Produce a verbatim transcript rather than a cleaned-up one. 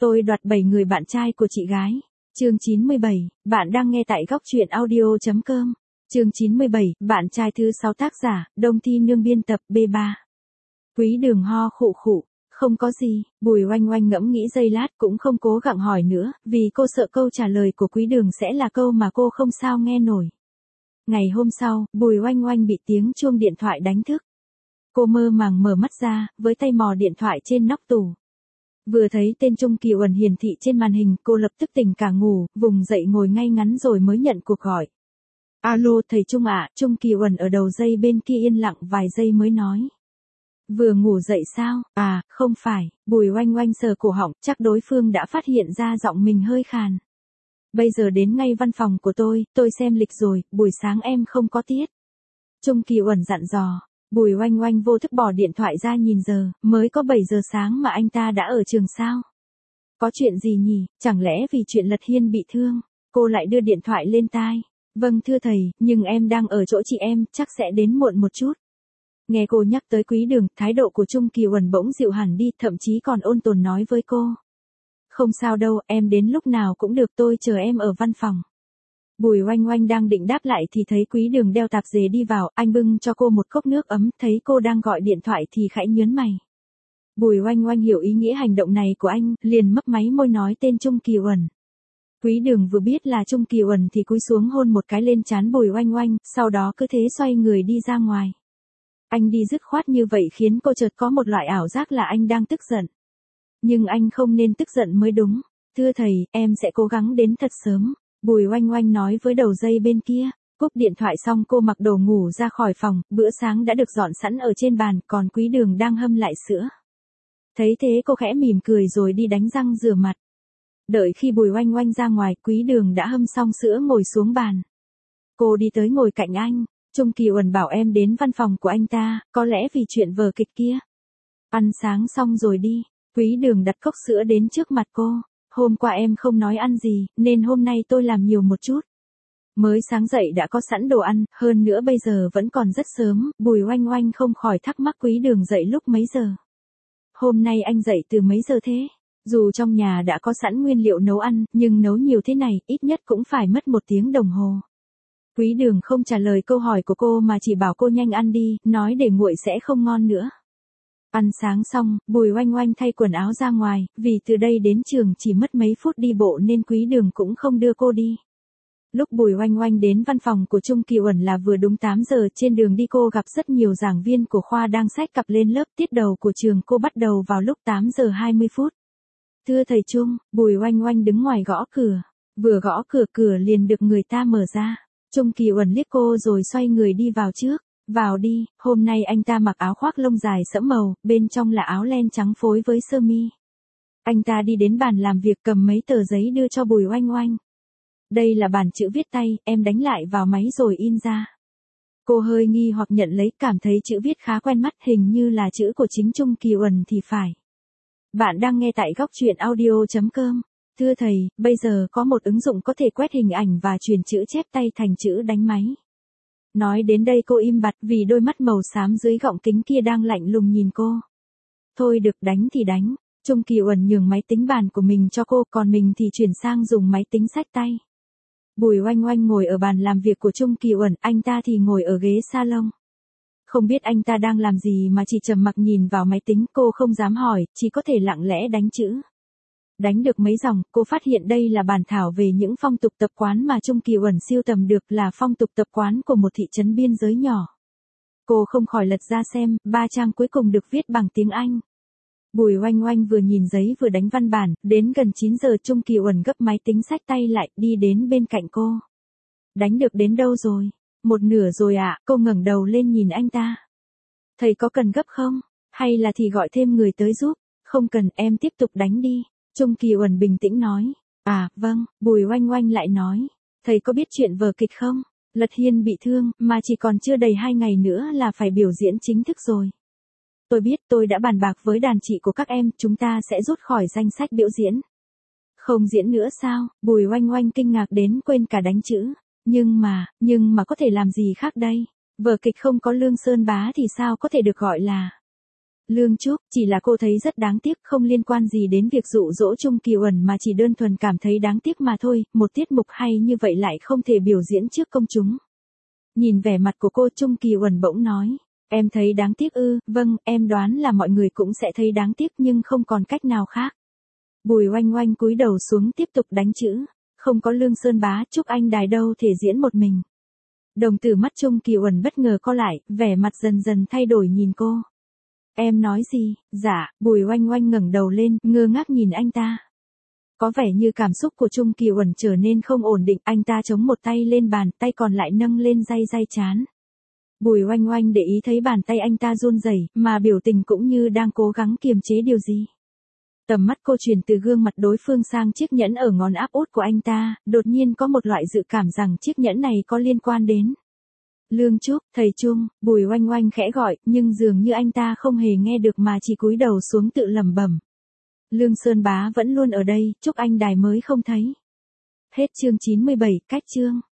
Tôi đoạt bảy người bạn trai của chị gái. Chương chín mươi bảy, bạn đang nghe tại góc truyện audio.com. Chương chín mươi bảy, bạn trai thứ sáu tác giả, Đông Thi Nương biên tập B ba. Quý Đường ho khụ khụ, không có gì, Bùi Oanh Oanh ngẫm nghĩ giây lát cũng không cố gắng hỏi nữa, vì cô sợ câu trả lời của Quý Đường sẽ là câu mà cô không sao nghe nổi. Ngày hôm sau, Bùi Oanh Oanh bị tiếng chuông điện thoại đánh thức. Cô mơ màng mở mắt ra, với tay mò điện thoại trên nóc tủ. Vừa thấy tên Trung Kỳ Uẩn hiển thị trên màn hình, cô lập tức tỉnh cả ngủ, vùng dậy ngồi ngay ngắn rồi mới nhận cuộc gọi. Alo, thầy Trung ạ, Trung Kỳ Uẩn ở đầu dây bên kia yên lặng vài giây mới nói. Vừa ngủ dậy sao? À, không phải, Bùi Oanh Oanh sờ cổ họng, chắc đối phương đã phát hiện ra giọng mình hơi khàn. Bây giờ đến ngay văn phòng của tôi, tôi xem lịch rồi, buổi sáng em không có tiết. Trung Kỳ Uẩn dặn dò. Bùi Oanh Oanh vô thức bỏ điện thoại ra nhìn giờ, mới có bảy giờ sáng mà anh ta đã ở trường sao? Có chuyện gì nhỉ, chẳng lẽ vì chuyện Lật Hiên bị thương? Cô lại đưa điện thoại lên tai. Vâng thưa thầy, nhưng em đang ở chỗ chị em, chắc sẽ đến muộn một chút. Nghe cô nhắc tới Quý Đường, thái độ của Trung Kỳ Uẩn bỗng dịu hẳn đi, thậm chí còn ôn tồn nói với cô. Không sao đâu, em đến lúc nào cũng được, tôi chờ em ở văn phòng. Bùi Oanh Oanh đang định đáp lại thì thấy Quý Đường đeo tạp dề đi vào, anh bưng cho cô một cốc nước ấm, thấy cô đang gọi điện thoại thì khẽ nhớn mày. Bùi Oanh Oanh hiểu ý nghĩa hành động này của anh, liền mấp máy môi nói tên Trung Kỳ Uẩn. Quý Đường vừa biết là Trung Kỳ Uẩn thì cúi xuống hôn một cái lên trán Bùi Oanh Oanh, sau đó cứ thế xoay người đi ra ngoài. Anh đi dứt khoát như vậy khiến cô chợt có một loại ảo giác là anh đang tức giận. Nhưng anh không nên tức giận mới đúng. Thưa thầy, em sẽ cố gắng đến thật sớm. Bùi Oanh Oanh nói với đầu dây bên kia. Cúp điện thoại xong cô mặc đồ ngủ ra khỏi phòng, bữa sáng đã được dọn sẵn ở trên bàn, còn Quý Đường đang hâm lại sữa. Thấy thế cô khẽ mỉm cười rồi đi đánh răng rửa mặt. Đợi khi Bùi Oanh Oanh ra ngoài, Quý Đường đã hâm xong sữa ngồi xuống bàn. Cô đi tới ngồi cạnh anh. Trung Kỳ Uẩn bảo em đến văn phòng của anh ta, có lẽ vì chuyện vở kịch kia. Ăn sáng xong rồi đi. Quý Đường đặt cốc sữa đến trước mặt cô. Hôm qua em không nói ăn gì, nên hôm nay tôi làm nhiều một chút. Mới sáng dậy đã có sẵn đồ ăn, hơn nữa bây giờ vẫn còn rất sớm, Bùi Oanh Oanh không khỏi thắc mắc Quý Đường dậy lúc mấy giờ. Hôm nay anh dậy từ mấy giờ thế? Dù trong nhà đã có sẵn nguyên liệu nấu ăn, nhưng nấu nhiều thế này, ít nhất cũng phải mất một tiếng đồng hồ. Quý Đường không trả lời câu hỏi của cô mà chỉ bảo cô nhanh ăn đi, nói để nguội sẽ không ngon nữa. Ăn sáng xong, Bùi Oanh Oanh thay quần áo ra ngoài, vì từ đây đến trường chỉ mất mấy phút đi bộ nên Quý Đường cũng không đưa cô đi. Lúc Bùi Oanh Oanh đến văn phòng của Trung Kỳ Uẩn là vừa đúng tám giờ, trên đường đi cô gặp rất nhiều giảng viên của khoa đang xách cặp lên lớp, tiết đầu của trường cô bắt đầu vào lúc tám giờ hai mươi phút. Thưa thầy Trung, Bùi Oanh Oanh đứng ngoài gõ cửa. Vừa gõ cửa cửa liền được người ta mở ra. Trung Kỳ Uẩn liếc cô rồi xoay người đi vào trước. Vào đi, hôm nay anh ta mặc áo khoác lông dài sẫm màu, bên trong là áo len trắng phối với sơ mi. Anh ta đi đến bàn làm việc cầm mấy tờ giấy đưa cho Bùi Oanh Oanh. Đây là bản chữ viết tay, em đánh lại vào máy rồi in ra. Cô hơi nghi hoặc nhận lấy, cảm thấy chữ viết khá quen mắt, hình như là chữ của chính Trung Kỳ Uẩn thì phải. Bạn đang nghe tại góc truyện audio.com. Thưa thầy, bây giờ có một ứng dụng có thể quét hình ảnh và truyền chữ chép tay thành chữ đánh máy. Nói đến đây cô im bặt vì đôi mắt màu xám dưới gọng kính kia đang lạnh lùng nhìn cô. Thôi được, đánh thì đánh. Trung Kỳ Uẩn nhường máy tính bàn của mình cho cô, còn mình thì chuyển sang dùng máy tính xách tay. Bùi Oanh Oanh ngồi ở bàn làm việc của Trung Kỳ Uẩn, anh ta thì ngồi ở ghế salon. Không biết anh ta đang làm gì mà chỉ trầm mặc nhìn vào máy tính, cô không dám hỏi, chỉ có thể lặng lẽ đánh chữ. Đánh được mấy dòng, cô phát hiện đây là bản thảo về những phong tục tập quán mà Trung Kỳ Uẩn siêu tầm được, là phong tục tập quán của một thị trấn biên giới nhỏ. Cô không khỏi lật ra xem, ba trang cuối cùng được viết bằng tiếng Anh. Bùi Oanh Oanh vừa nhìn giấy vừa đánh văn bản, đến gần chín giờ Trung Kỳ Uẩn gấp máy tính xách tay lại, đi đến bên cạnh cô. Đánh được đến đâu rồi? Một nửa rồi ạ, à, cô ngẩng đầu lên nhìn anh ta. Thầy có cần gấp không? Hay là thì gọi thêm người tới giúp? Không cần, em tiếp tục đánh đi. Trung Kỳ Uẩn bình tĩnh nói. À, vâng, Bùi Oanh Oanh lại nói. Thầy có biết chuyện vở kịch không? Lật Hiên bị thương, mà chỉ còn chưa đầy hai ngày nữa là phải biểu diễn chính thức rồi. Tôi biết, tôi đã bàn bạc với đàn chị của các em, chúng ta sẽ rút khỏi danh sách biểu diễn. Không diễn nữa sao? Bùi Oanh Oanh kinh ngạc đến quên cả đánh chữ. Nhưng mà, nhưng mà có thể làm gì khác đây? Vở kịch không có Lương Sơn Bá thì sao có thể được gọi là Lương Trúc, chỉ là cô thấy rất đáng tiếc, không liên quan gì đến việc dụ dỗ Chung Kỳ Uẩn mà chỉ đơn thuần cảm thấy đáng tiếc mà thôi, một tiết mục hay như vậy lại không thể biểu diễn trước công chúng. Nhìn vẻ mặt của cô, Chung Kỳ Uẩn bỗng nói, em thấy đáng tiếc ư, vâng, em đoán là mọi người cũng sẽ thấy đáng tiếc nhưng không còn cách nào khác. Bùi Oanh Oanh cúi đầu xuống tiếp tục đánh chữ, không có Lương Sơn Bá, Trúc Anh Đài đâu thể diễn một mình. Đồng tử mắt Chung Kỳ Uẩn bất ngờ co lại, vẻ mặt dần dần thay đổi nhìn cô. Em nói gì? Dạ, Bùi Oanh Oanh ngẩng đầu lên, ngơ ngác nhìn anh ta. Có vẻ như cảm xúc của Chung Kỳ Uẩn trở nên không ổn định, anh ta chống một tay lên bàn, tay còn lại nâng lên day day trán. Bùi Oanh Oanh để ý thấy bàn tay anh ta run rẩy, mà biểu tình cũng như đang cố gắng kiềm chế điều gì. Tầm mắt cô chuyển từ gương mặt đối phương sang chiếc nhẫn ở ngón áp út của anh ta, đột nhiên có một loại dự cảm rằng chiếc nhẫn này có liên quan đến Lương Trúc, thầy Chung. Bùi Oanh Oanh khẽ gọi, nhưng dường như anh ta không hề nghe được mà chỉ cúi đầu xuống tự lẩm bẩm. Lương Sơn Bá vẫn luôn ở đây, Trúc Anh Đài mới không thấy. Hết chương chín mươi bảy, cách chương.